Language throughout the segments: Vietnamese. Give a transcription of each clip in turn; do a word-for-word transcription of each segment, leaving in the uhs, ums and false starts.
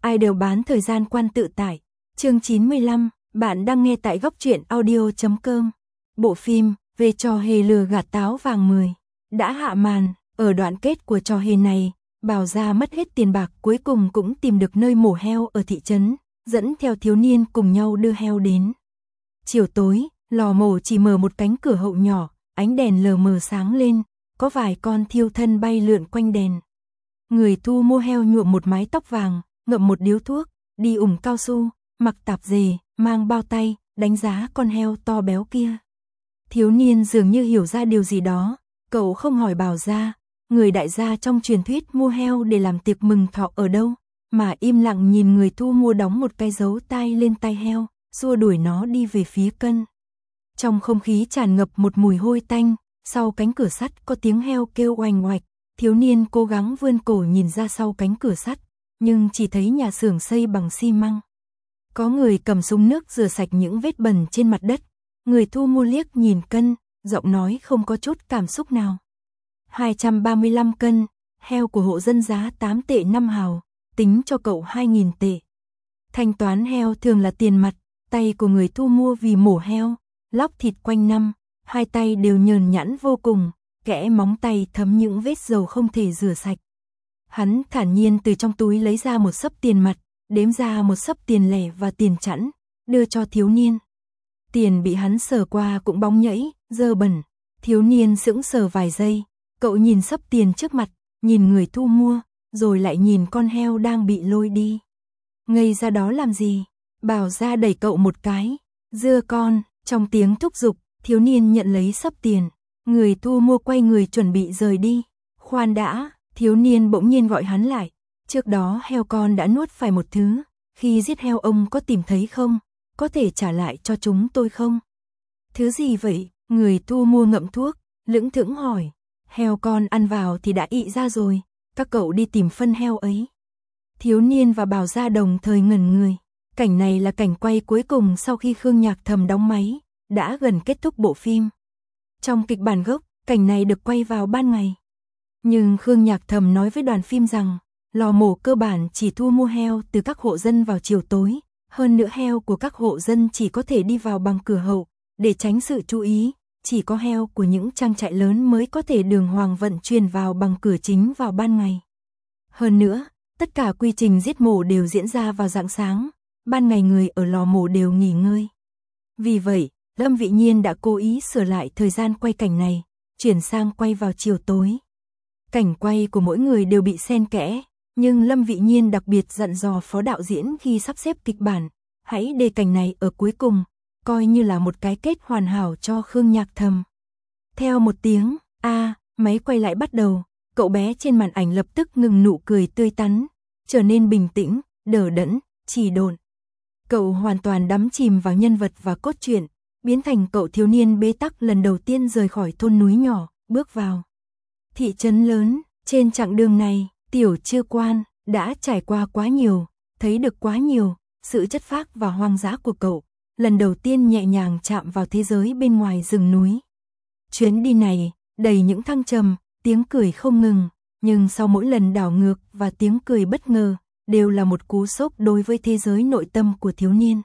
ai đều bán thời gian quan tự tại. Chương chín mươi lăm, bạn đang nghe tại góc truyện audio chấm com. Bộ phim về trò hề lừa gạt táo vàng mười đã hạ màn. Ở đoạn kết của trò hề này, Bảo Gia mất hết tiền bạc cuối cùng cũng tìm được nơi mổ heo ở thị trấn, dẫn theo thiếu niên cùng nhau đưa heo đến. Chiều tối, lò mổ chỉ mở một cánh cửa hậu nhỏ, ánh đèn lờ mờ sáng lên, có vài con thiêu thân bay lượn quanh đèn. Người thu mua heo nhuộm một mái tóc vàng, ngậm một điếu thuốc, đi ủng cao su, mặc tạp dề, mang bao tay, đánh giá con heo to béo kia. Thiếu niên dường như hiểu ra điều gì đó, cậu không hỏi Bảo Gia, người đại gia trong truyền thuyết mua heo để làm tiệc mừng thọ ở đâu, mà im lặng nhìn người thu mua đóng một cái dấu tay lên tay heo, xua đuổi nó đi về phía cân. Trong không khí tràn ngập một mùi hôi tanh, sau cánh cửa sắt có tiếng heo kêu oành oạch, thiếu niên cố gắng vươn cổ nhìn ra sau cánh cửa sắt, nhưng chỉ thấy nhà xưởng xây bằng xi măng. Có người cầm súng nước rửa sạch những vết bẩn trên mặt đất, người thu mua liếc nhìn cân, giọng nói không có chút cảm xúc nào. hai trăm ba mươi lăm cân, heo của hộ dân giá tám tệ năm hào, tính cho cậu hai nghìn tệ. Thanh toán heo thường là tiền mặt, tay của người thu mua vì mổ heo, lóc thịt quanh năm, hai tay đều nhờn nhẵn vô cùng, kẽ móng tay thấm những vết dầu không thể rửa sạch. Hắn thản nhiên từ trong túi lấy ra một xấp tiền mặt, đếm ra một xấp tiền lẻ và tiền chẵn, đưa cho thiếu niên. Tiền bị hắn sờ qua cũng bóng nhẫy, dơ bẩn, thiếu niên sững sờ vài giây, cậu nhìn xấp tiền trước mặt, nhìn người thu mua, rồi lại nhìn con heo đang bị lôi đi. Ngây ra đó làm gì? Bảo Gia đẩy cậu một cái, dưa con, trong tiếng thúc giục, thiếu niên nhận lấy xấp tiền, người thu mua quay người chuẩn bị rời đi. Khoan đã, thiếu niên bỗng nhiên gọi hắn lại, trước đó heo con đã nuốt phải một thứ, khi giết heo ông có tìm thấy không? Có thể trả lại cho chúng tôi không? Thứ gì vậy? Người thu mua ngậm thuốc, lững thững hỏi. Heo con ăn vào thì đã ị ra rồi, các cậu đi tìm phân heo ấy. Thiếu niên và Bảo Gia đồng thời ngẩn người. Cảnh này là cảnh quay cuối cùng sau khi Khương Nhạc Thầm đóng máy, đã gần kết thúc bộ phim. Trong kịch bản gốc, cảnh này được quay vào ban ngày. Nhưng Khương Nhạc Thầm nói với đoàn phim rằng, lò mổ cơ bản chỉ thu mua heo từ các hộ dân vào chiều tối, hơn nữa heo của các hộ dân chỉ có thể đi vào bằng cửa hậu, để tránh sự chú ý, chỉ có heo của những trang trại lớn mới có thể đường hoàng vận chuyển vào bằng cửa chính vào ban ngày. Hơn nữa, tất cả quy trình giết mổ đều diễn ra vào rạng sáng, ban ngày người ở lò mổ đều nghỉ ngơi. Vì vậy, Lâm Vị Nhiên đã cố ý sửa lại thời gian quay cảnh này, chuyển sang quay vào chiều tối. Cảnh quay của mỗi người đều bị xen kẽ, nhưng Lâm Vị Nhiên đặc biệt dặn dò phó đạo diễn khi sắp xếp kịch bản, hãy để cảnh này ở cuối cùng, coi như là một cái kết hoàn hảo cho Khương Nhạc Thầm. Theo một tiếng, a, máy quay lại bắt đầu, cậu bé trên màn ảnh lập tức ngừng nụ cười tươi tắn, trở nên bình tĩnh, đờ đẫn, chỉ độn. Cậu hoàn toàn đắm chìm vào nhân vật và cốt truyện, biến thành cậu thiếu niên bế tắc lần đầu tiên rời khỏi thôn núi nhỏ, bước vào thị trấn lớn. Trên chặng đường này, Tiểu Trư Quan đã trải qua quá nhiều, thấy được quá nhiều, sự chất phác và hoang dã của cậu, lần đầu tiên nhẹ nhàng chạm vào thế giới bên ngoài rừng núi. Chuyến đi này, đầy những thăng trầm, tiếng cười không ngừng, nhưng sau mỗi lần đảo ngược và tiếng cười bất ngờ, đều là một cú sốc đối với thế giới nội tâm của thiếu niên.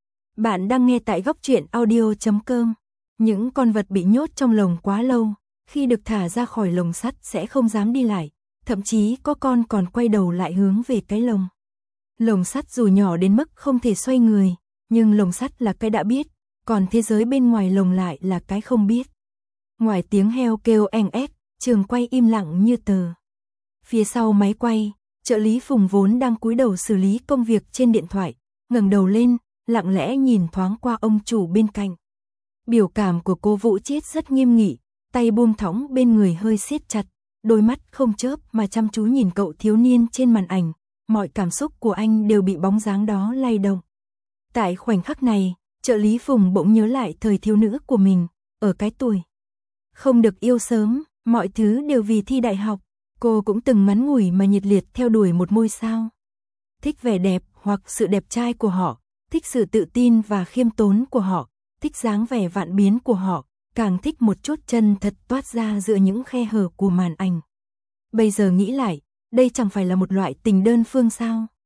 Bạn đang nghe tại góc truyện audio chấm com. Những con vật bị nhốt trong lồng quá lâu, khi được thả ra khỏi lồng sắt sẽ không dám đi lại, thậm chí có con còn quay đầu lại hướng về cái lồng. Lồng sắt dù nhỏ đến mức không thể xoay người, nhưng lồng sắt là cái đã biết, còn thế giới bên ngoài lồng lại là cái không biết. Ngoài tiếng heo kêu eng ép, trường quay im lặng như tờ. Phía sau máy quay, trợ lý Phùng vốn đang cúi đầu xử lý công việc trên điện thoại, ngẩng đầu lên, lặng lẽ nhìn thoáng qua ông chủ bên cạnh. Biểu cảm của cô Vũ Chiết rất nghiêm nghị, tay buông thõng bên người hơi siết chặt, đôi mắt không chớp mà chăm chú nhìn cậu thiếu niên trên màn ảnh, mọi cảm xúc của anh đều bị bóng dáng đó lay động. Tại khoảnh khắc này, trợ lý Phùng bỗng nhớ lại thời thiếu nữ của mình, ở cái tuổi không được yêu sớm, mọi thứ đều vì thi đại học, cô cũng từng ngắn ngủi mà nhiệt liệt theo đuổi một ngôi sao. Thích vẻ đẹp hoặc sự đẹp trai của họ, thích sự tự tin và khiêm tốn của họ, thích dáng vẻ vạn biến của họ, càng thích một chút chân thật toát ra giữa những khe hở của màn ảnh. Bây giờ nghĩ lại, đây chẳng phải là một loại tình đơn phương sao?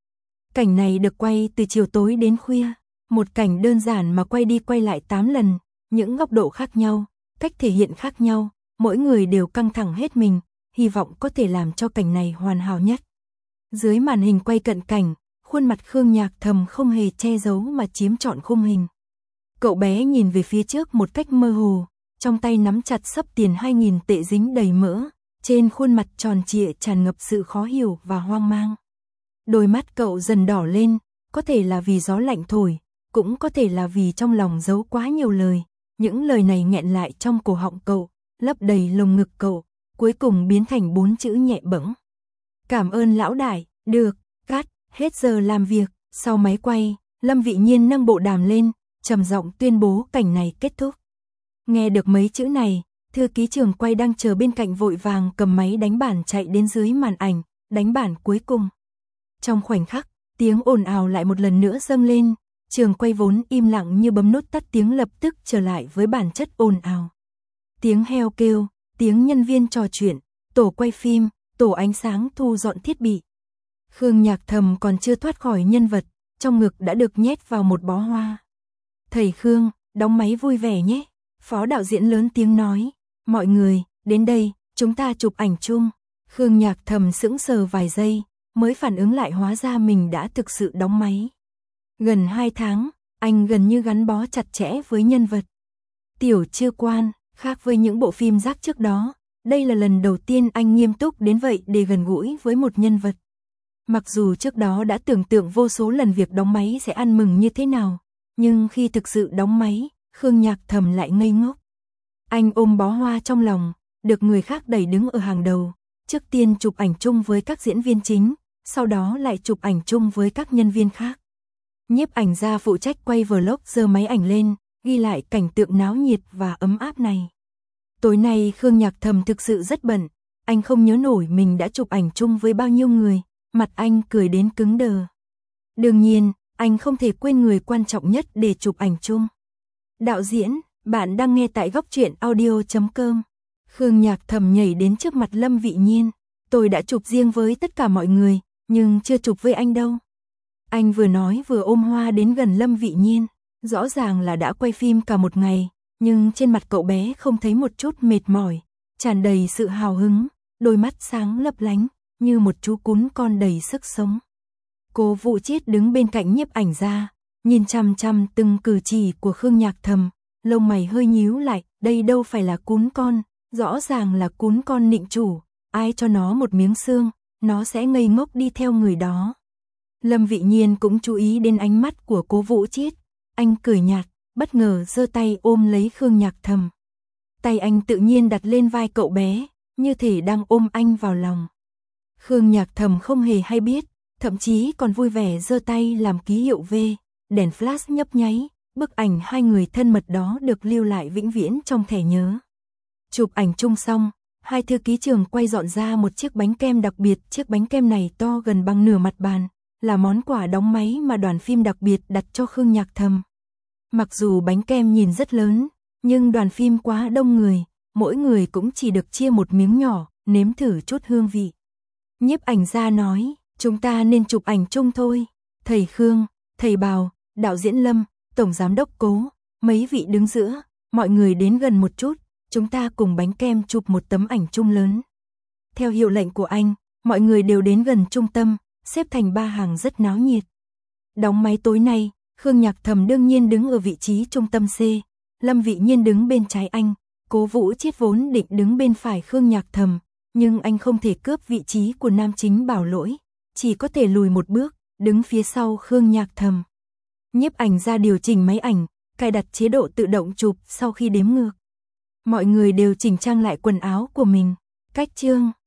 Cảnh này được quay từ chiều tối đến khuya, một cảnh đơn giản mà quay đi quay lại tám lần, những góc độ khác nhau, cách thể hiện khác nhau, mỗi người đều căng thẳng hết mình, hy vọng có thể làm cho cảnh này hoàn hảo nhất. Dưới màn hình quay cận cảnh, khuôn mặt Khương Nhạc Thầm không hề che giấu mà chiếm trọn khung hình. Cậu bé nhìn về phía trước một cách mơ hồ, trong tay nắm chặt xấp tiền hai nghìn tệ dính đầy mỡ, trên khuôn mặt tròn trịa tràn ngập sự khó hiểu và hoang mang. Đôi mắt cậu dần đỏ lên, có thể là vì gió lạnh thổi, cũng có thể là vì trong lòng giấu quá nhiều lời, những lời này nghẹn lại trong cổ họng cậu, lấp đầy lồng ngực cậu, cuối cùng biến thành bốn chữ nhẹ bẫng. Cảm ơn lão đại, được, cắt, hết giờ làm việc, sau máy quay, Lâm Vị Nhiên nâng bộ đàm lên, trầm giọng tuyên bố cảnh này kết thúc. Nghe được mấy chữ này, thư ký trường quay đang chờ bên cạnh vội vàng cầm máy đánh bản chạy đến dưới màn ảnh, đánh bản cuối cùng. Trong khoảnh khắc, tiếng ồn ào lại một lần nữa dâng lên, trường quay vốn im lặng như bấm nút tắt tiếng lập tức trở lại với bản chất ồn ào. Tiếng heo kêu, tiếng nhân viên trò chuyện, tổ quay phim, tổ ánh sáng thu dọn thiết bị. Khương Nhạc Thầm còn chưa thoát khỏi nhân vật, trong ngực đã được nhét vào một bó hoa. Thầy Khương, đóng máy vui vẻ nhé. Phó đạo diễn lớn tiếng nói, mọi người, đến đây, chúng ta chụp ảnh chung. Khương Nhạc Thầm sững sờ vài giây, mới phản ứng lại hóa ra mình đã thực sự đóng máy. Gần hai tháng, anh gần như gắn bó chặt chẽ với nhân vật. Tiểu Chưa Quan, khác với những bộ phim rác trước đó, đây là lần đầu tiên anh nghiêm túc đến vậy để gần gũi với một nhân vật. Mặc dù trước đó đã tưởng tượng vô số lần việc đóng máy sẽ ăn mừng như thế nào, nhưng khi thực sự đóng máy, Khương Nhạc Thầm lại ngây ngốc. Anh ôm bó hoa trong lòng, được người khác đẩy đứng ở hàng đầu, trước tiên chụp ảnh chung với các diễn viên chính, sau đó lại chụp ảnh chung với các nhân viên khác. Nhiếp ảnh gia phụ trách quay vlog giơ máy ảnh lên, ghi lại cảnh tượng náo nhiệt và ấm áp này. Tối nay Khương Nhạc Thầm thực sự rất bận, anh không nhớ nổi mình đã chụp ảnh chung với bao nhiêu người, mặt anh cười đến cứng đờ. Đương nhiên, anh không thể quên người quan trọng nhất để chụp ảnh chung. Đạo diễn, bạn đang nghe tại góc truyện audio chấm com. Khương Nhạc Thầm nhảy đến trước mặt Lâm Vị Nhiên. Tôi đã chụp riêng với tất cả mọi người, nhưng chưa chụp với anh đâu. Anh vừa nói vừa ôm hoa đến gần Lâm Vị Nhiên. Rõ ràng là đã quay phim cả một ngày, nhưng trên mặt cậu bé không thấy một chút mệt mỏi, tràn đầy sự hào hứng, đôi mắt sáng lấp lánh, như một chú cún con đầy sức sống. Cố Vũ Chiết đứng bên cạnh nhiếp ảnh gia, nhìn chăm chăm từng cử chỉ của Khương Nhạc Thầm, lông mày hơi nhíu lại, đây đâu phải là cún con, rõ ràng là cún con nịnh chủ, ai cho nó một miếng xương, nó sẽ ngây ngốc đi theo người đó. Lâm Vị Nhiên cũng chú ý đến ánh mắt của Cố Vũ Chiết, anh cười nhạt, bất ngờ giơ tay ôm lấy Khương Nhạc Thầm. Tay anh tự nhiên đặt lên vai cậu bé, như thể đang ôm anh vào lòng. Khương Nhạc Thầm không hề hay biết, thậm chí còn vui vẻ giơ tay làm ký hiệu V, đèn flash nhấp nháy, bức ảnh hai người thân mật đó được lưu lại vĩnh viễn trong thẻ nhớ. Chụp ảnh chung xong, hai thư ký trường quay dọn ra một chiếc bánh kem đặc biệt, chiếc bánh kem này to gần bằng nửa mặt bàn, là món quà đóng máy mà đoàn phim đặc biệt đặt cho Khương Nhạc Thầm. Mặc dù bánh kem nhìn rất lớn, nhưng đoàn phim quá đông người, mỗi người cũng chỉ được chia một miếng nhỏ, nếm thử chút hương vị. Nhiếp ảnh gia nói, chúng ta nên chụp ảnh chung thôi. Thầy Khương, thầy Bào, đạo diễn Lâm, tổng giám đốc Cố, mấy vị đứng giữa, mọi người đến gần một chút, chúng ta cùng bánh kem chụp một tấm ảnh chung lớn. Theo hiệu lệnh của anh, mọi người đều đến gần trung tâm, xếp thành ba hàng rất náo nhiệt. Đóng máy tối nay, Khương Nhạc Thầm đương nhiên đứng ở vị trí trung tâm C, Lâm Vị Nhiên đứng bên trái anh, Cố Vũ Chiết vốn định đứng bên phải Khương Nhạc Thầm, nhưng anh không thể cướp vị trí của nam chính Bảo Lỗi, chỉ có thể lùi một bước, đứng phía sau Khương Nhạc Thầm. Nhiếp ảnh ra điều chỉnh máy ảnh, cài đặt chế độ tự động chụp sau khi đếm ngược. Mọi người đều chỉnh trang lại quần áo của mình. Cách chương